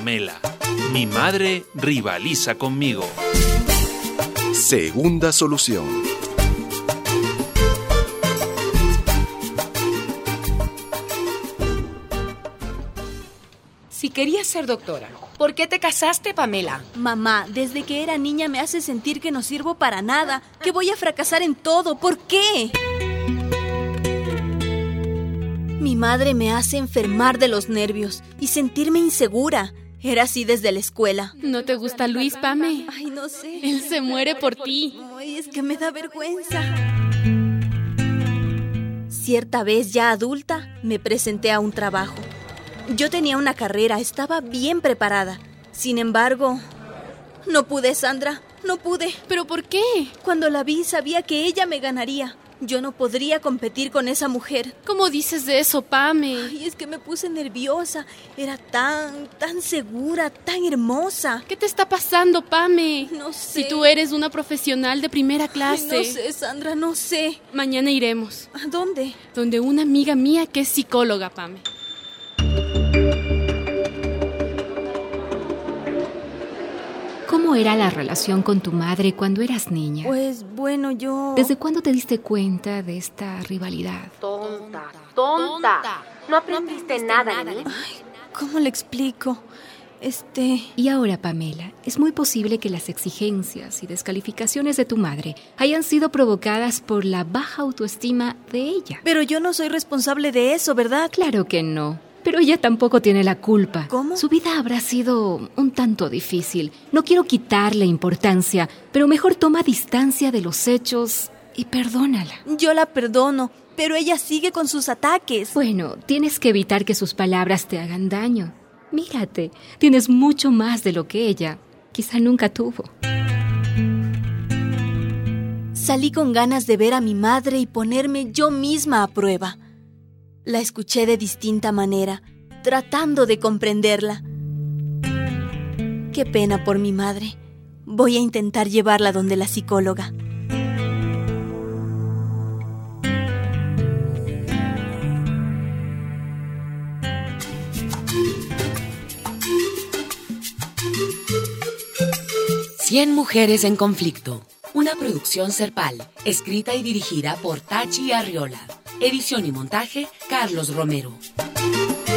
Pamela. Mi madre rivaliza conmigo. Segunda solución. Si querías ser doctora, ¿por qué te casaste, Pamela? Mamá, desde que era niña me hace sentir que no sirvo para nada, que voy a fracasar en todo. ¿Por qué? Mi madre me hace enfermar de los nervios y sentirme insegura. Era así desde la escuela. ¿No te gusta Luis, Pame? Ay, no sé. Él se muere por ti. Ay, es que me da vergüenza. Cierta vez, ya adulta, me presenté a un trabajo. Yo tenía una carrera, estaba bien preparada. Sin embargo, no pude, Sandra, no pude. ¿Pero por qué? Cuando la vi, sabía que ella me ganaría. Yo no podría competir con esa mujer. ¿Cómo dices de eso, Pame? Ay, es que me puse nerviosa. Era tan segura, tan hermosa. ¿Qué te está pasando, Pame? No sé. Si tú eres una profesional de primera clase. Ay, no sé, Sandra, no sé. Mañana iremos. ¿A dónde? Donde una amiga mía que es psicóloga, Pame. ¿Cómo era la relación con tu madre cuando eras niña? Pues bueno, yo... ¿Desde cuándo te diste cuenta de esta rivalidad? Tonta. ¿No aprendiste nada de mí? Ay, ¿cómo le explico? Y ahora, Pamela, es muy posible que las exigencias y descalificaciones de tu madre hayan sido provocadas por la baja autoestima de ella. Pero yo no soy responsable de eso, ¿verdad? Claro que no. Pero ella tampoco tiene la culpa. ¿Cómo? Su vida habrá sido un tanto difícil. No quiero quitarle importancia, pero mejor toma distancia de los hechos y perdónala. Yo la perdono, pero ella sigue con sus ataques. Bueno, tienes que evitar que sus palabras te hagan daño. Mírate, tienes mucho más de lo que ella quizá nunca tuvo. Salí con ganas de ver a mi madre y ponerme yo misma a prueba. La escuché de distinta manera, tratando de comprenderla. Qué pena por mi madre. Voy a intentar llevarla donde la psicóloga. Cien mujeres en conflicto. Una producción Serpal, escrita y dirigida por Tachi Arriola. Edición y montaje, Carlos Romero.